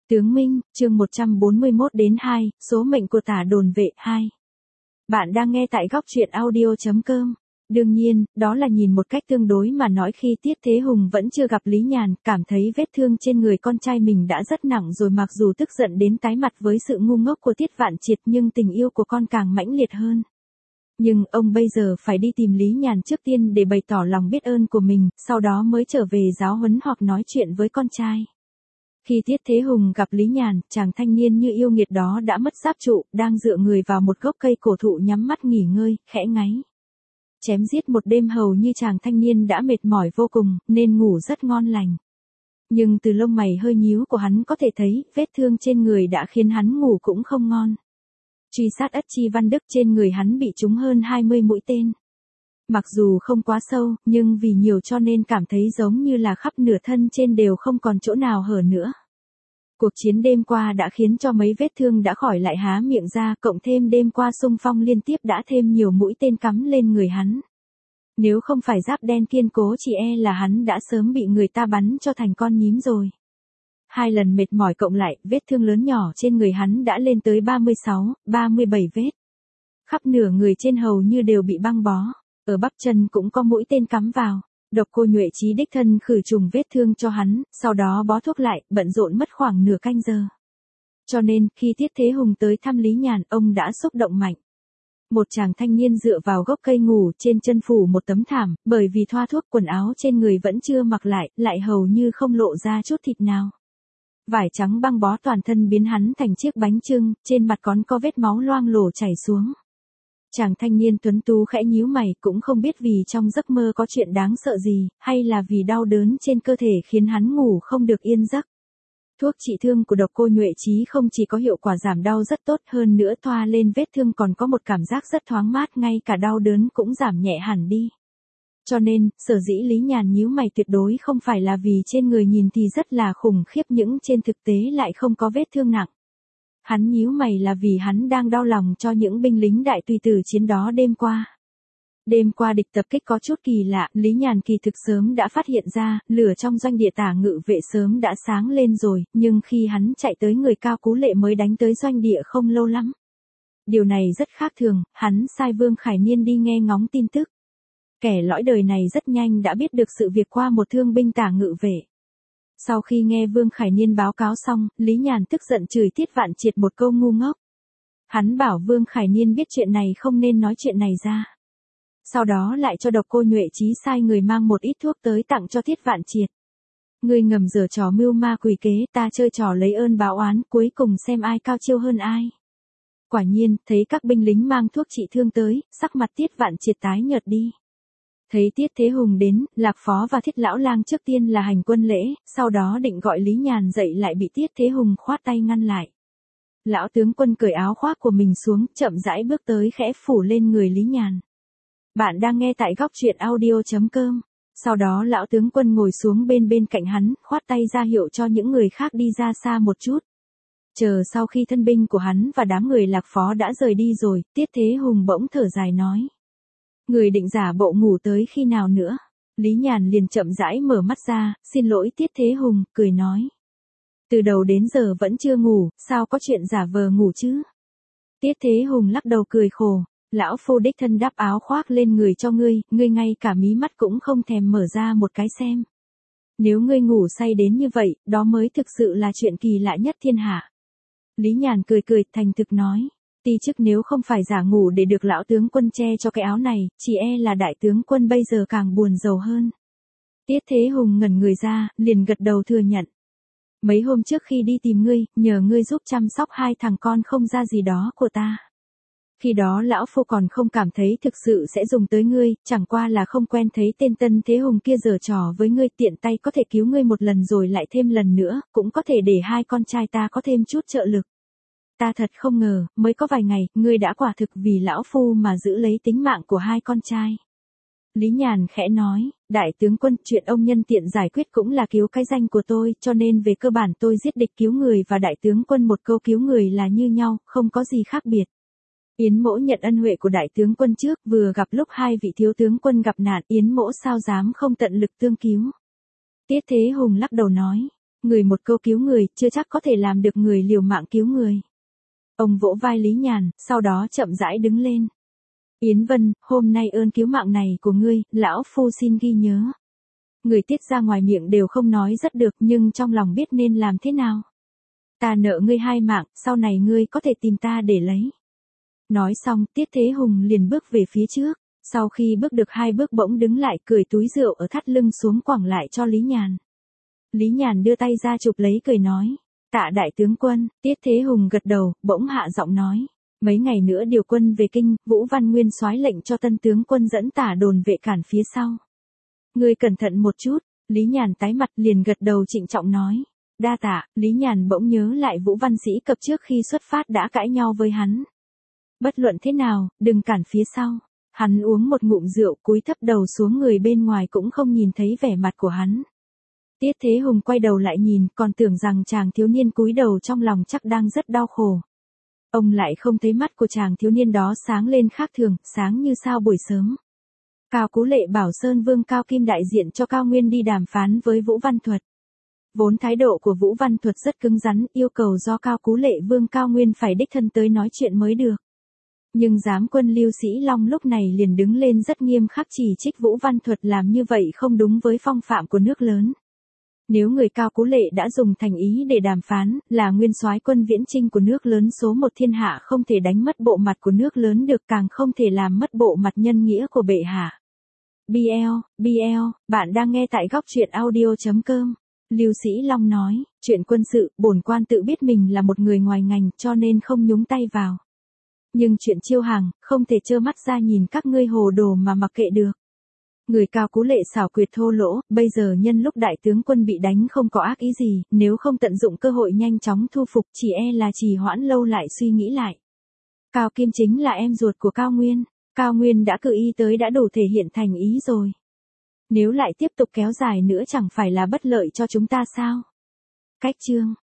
Tướng Minh, chương 141 đến 2, số mệnh của Tả Đồn Vệ 2. Bạn đang nghe tại góc truyện audio.com. Đương nhiên, đó là nhìn một cách tương đối mà nói khi Tiết Thế Hùng vẫn chưa gặp Lý Nhàn, cảm thấy vết thương trên người con trai mình đã rất nặng rồi, mặc dù tức giận đến tái mặt với sự ngu ngốc của Tiết Vạn Triệt nhưng tình yêu của con càng mãnh liệt hơn. Nhưng ông bây giờ phải đi tìm Lý Nhàn trước tiên để bày tỏ lòng biết ơn của mình, sau đó mới trở về giáo huấn hoặc nói chuyện với con trai. Khi Tiết Thế Hùng gặp Lý Nhàn, chàng thanh niên như yêu nghiệt đó đã mất giáp trụ, đang dựa người vào một gốc cây cổ thụ nhắm mắt nghỉ ngơi, khẽ ngáy. Chém giết một đêm hầu như chàng thanh niên đã mệt mỏi vô cùng, nên ngủ rất ngon lành. Nhưng từ lông mày hơi nhíu của hắn có thể thấy, vết thương trên người đã khiến hắn ngủ cũng không ngon. Truy sát Ất Chi Văn Đức, trên người hắn bị trúng hơn 20 mũi tên. Mặc dù không quá sâu, nhưng vì nhiều cho nên cảm thấy giống như là khắp nửa thân trên đều không còn chỗ nào hở nữa. Cuộc chiến đêm qua đã khiến cho mấy vết thương đã khỏi lại há miệng ra, cộng thêm đêm qua xung phong liên tiếp đã thêm nhiều mũi tên cắm lên người hắn. Nếu không phải giáp đen kiên cố chỉ e là hắn đã sớm bị người ta bắn cho thành con nhím rồi. 2 lần mệt mỏi cộng lại, vết thương lớn nhỏ trên người hắn đã lên tới 36, 37 vết. Khắp nửa người trên hầu như đều bị băng bó. Ở bắp chân cũng có mũi tên cắm vào. Độc Cô Nhuệ Chí đích thân khử trùng vết thương cho hắn, sau đó bó thuốc lại, bận rộn mất khoảng nửa canh giờ. Cho nên, khi Tiết Thế Hùng tới thăm Lý Nhàn, ông đã xúc động mạnh. Một chàng thanh niên dựa vào gốc cây ngủ, trên chân phủ một tấm thảm, bởi vì thoa thuốc, quần áo trên người vẫn chưa mặc lại hầu như không lộ ra chút thịt nào. Vải trắng băng bó toàn thân biến hắn thành chiếc bánh chưng, trên mặt còn có vết máu loang lổ chảy xuống. Chàng thanh niên tuấn tú khẽ nhíu mày, cũng không biết vì trong giấc mơ có chuyện đáng sợ gì, hay là vì đau đớn trên cơ thể khiến hắn ngủ không được yên giấc. Thuốc trị thương của Độc Cô Nhuệ Chí không chỉ có hiệu quả giảm đau rất tốt, hơn nữa thoa lên vết thương còn có một cảm giác rất thoáng mát, ngay cả đau đớn cũng giảm nhẹ hẳn đi. Cho nên, sở dĩ Lý Nhàn nhíu mày tuyệt đối không phải là vì trên người nhìn thì rất là khủng khiếp nhưng trên thực tế lại không có vết thương nặng. Hắn nhíu mày là vì hắn đang đau lòng cho những binh lính đại tùy tử chiến đó đêm qua. Đêm qua địch tập kích có chút kỳ lạ, Lý Nhàn kỳ thực sớm đã phát hiện ra, lửa trong doanh địa Tả Ngự Vệ sớm đã sáng lên rồi, nhưng khi hắn chạy tới người Cao Cú Lệ mới đánh tới doanh địa không lâu lắm. Điều này rất khác thường, hắn sai Vương Khải Niên đi nghe ngóng tin tức. Kẻ lõi đời này rất nhanh đã biết được sự việc qua một thương binh Tả Ngự Vệ. Sau khi nghe Vương Khải Niên báo cáo xong, Lý Nhàn tức giận chửi Tiết Vạn Triệt một câu ngu ngốc. Hắn bảo Vương Khải Niên biết chuyện này không nên nói chuyện này ra. Sau đó lại cho Độc Cô Nhuệ Chí sai người mang một ít thuốc tới tặng cho Tiết Vạn Triệt. Ngươi ngầm giở trò mưu ma quỷ kế, ta chơi trò lấy ơn báo oán, cuối cùng xem ai cao chiêu hơn ai. Quả nhiên, thấy các binh lính mang thuốc trị thương tới, sắc mặt Tiết Vạn Triệt tái nhợt đi. Thấy Tiết Thế Hùng đến, Lạc Phó và Thiết Lão Lang trước tiên là hành quân lễ, sau đó định gọi Lý Nhàn dậy lại bị Tiết Thế Hùng khoát tay ngăn lại. Lão tướng quân cởi áo khoác của mình xuống, chậm rãi bước tới khẽ phủ lên người Lý Nhàn. Bạn đang nghe tại góc truyện audio.com. Sau đó lão tướng quân ngồi xuống bên cạnh hắn, khoát tay ra hiệu cho những người khác đi ra xa một chút. Chờ sau khi thân binh của hắn và đám người Lạc Phó đã rời đi rồi, Tiết Thế Hùng bỗng thở dài nói. Người định giả bộ ngủ tới khi nào nữa? Lý Nhàn liền chậm rãi mở mắt ra, xin lỗi Tiết Thế Hùng, cười nói. Từ đầu đến giờ vẫn chưa ngủ, sao có chuyện giả vờ ngủ chứ? Tiết Thế Hùng lắc đầu cười khổ. Lão phu đích thân đắp áo khoác lên người cho ngươi, ngươi ngay cả mí mắt cũng không thèm mở ra một cái xem. Nếu ngươi ngủ say đến như vậy, đó mới thực sự là chuyện kỳ lạ nhất thiên hạ. Lý Nhàn cười thành thực nói. Ti chức nếu không phải giả ngủ để được lão tướng quân che cho cái áo này, chỉ e là đại tướng quân bây giờ càng buồn rầu hơn. Tiết Thế Hùng ngẩn người ra, liền gật đầu thừa nhận. Mấy hôm trước khi đi tìm ngươi, nhờ ngươi giúp chăm sóc 2 thằng con không ra gì đó của ta. Khi đó lão phu còn không cảm thấy thực sự sẽ dùng tới ngươi, chẳng qua là không quen thấy tên Tân Thế Hùng kia giở trò với ngươi, tiện tay có thể cứu ngươi một lần rồi lại thêm lần nữa, cũng có thể để 2 con trai ta có thêm chút trợ lực. Ta thật không ngờ, mới có vài ngày, ngươi đã quả thực vì lão phu mà giữ lấy tính mạng của 2 con trai. Lý Nhàn khẽ nói, đại tướng quân, chuyện ông nhân tiện giải quyết cũng là cứu cái danh của tôi, cho nên về cơ bản tôi giết địch cứu người và đại tướng quân một câu cứu người là như nhau, không có gì khác biệt. Yến Mỗ nhận ân huệ của đại tướng quân trước, vừa gặp lúc 2 vị thiếu tướng quân gặp nạn, Yến Mỗ sao dám không tận lực tương cứu. Tiết Thế Hùng lắc đầu nói, Người một câu cứu người, chưa chắc có thể làm được người liều mạng cứu người. Ông vỗ vai Lý Nhàn, sau đó chậm rãi đứng lên. Yến Vân, hôm nay ơn cứu mạng này của ngươi, lão phu xin ghi nhớ. Người tiết ra ngoài miệng đều không nói rất được nhưng trong lòng biết nên làm thế nào. Ta nợ ngươi 2 mạng, sau này ngươi có thể tìm ta để lấy. Nói xong, Tiết Thế Hùng liền bước về phía trước. Sau khi bước được 2 bước bỗng đứng lại cười túi rượu ở thắt lưng xuống quẳng lại cho Lý Nhàn. Lý Nhàn đưa tay ra chụp lấy cười nói. Tạ đại tướng quân, Tiết Thế Hùng gật đầu, bỗng hạ giọng nói. Mấy ngày nữa điều quân về kinh, Vũ Văn Nguyên soái lệnh cho tân tướng quân dẫn Tả Đồn vệ cản phía sau. Ngươi cẩn thận một chút, Lý Nhàn tái mặt liền gật đầu trịnh trọng nói. Đa tạ, Lý Nhàn bỗng nhớ lại Vũ Văn Sĩ Cập trước khi xuất phát đã cãi nhau với hắn. Bất luận thế nào, đừng cản phía sau. Hắn uống một ngụm rượu cúi thấp đầu xuống, người bên ngoài cũng không nhìn thấy vẻ mặt của hắn. Tiết Thế Hùng quay đầu lại nhìn, còn tưởng rằng chàng thiếu niên cúi đầu trong lòng chắc đang rất đau khổ. Ông lại không thấy mắt của chàng thiếu niên đó sáng lên khác thường, sáng như sao buổi sớm. Cao Cú Lệ bảo Sơn Vương Cao Kim đại diện cho Cao Nguyên đi đàm phán với Vũ Văn Thuật. Vốn thái độ của Vũ Văn Thuật rất cứng rắn, yêu cầu do Cao Cú Lệ Vương Cao Nguyên phải đích thân tới nói chuyện mới được. Nhưng giám quân Lưu Sĩ Long lúc này liền đứng lên rất nghiêm khắc chỉ trích Vũ Văn Thuật làm như vậy không đúng với phong phạm của nước lớn. Nếu người Cao Cú Lệ đã dùng thành ý để đàm phán, là nguyên soái quân viễn chinh của nước lớn số 1 thiên hạ, không thể đánh mất bộ mặt của nước lớn được, càng không thể làm mất bộ mặt nhân nghĩa của bệ hạ. BL, bạn đang nghe tại góc truyện audio.com. Lưu Sĩ Long nói, chuyện quân sự, bổn quan tự biết mình là một người ngoài ngành cho nên không nhúng tay vào. Nhưng chuyện chiêu hàng, không thể trơ mắt ra nhìn các ngươi hồ đồ mà mặc kệ được. Người Cao Cú Lệ xảo quyệt thô lỗ, bây giờ nhân lúc đại tướng quân bị đánh không có ác ý gì, nếu không tận dụng cơ hội nhanh chóng thu phục chỉ e là trì hoãn lâu lại suy nghĩ lại. Cao Kim chính là em ruột của Cao Nguyên, Cao Nguyên đã cự y tới đã đủ thể hiện thành ý rồi. Nếu lại tiếp tục kéo dài nữa chẳng phải là bất lợi cho chúng ta sao? Cách chương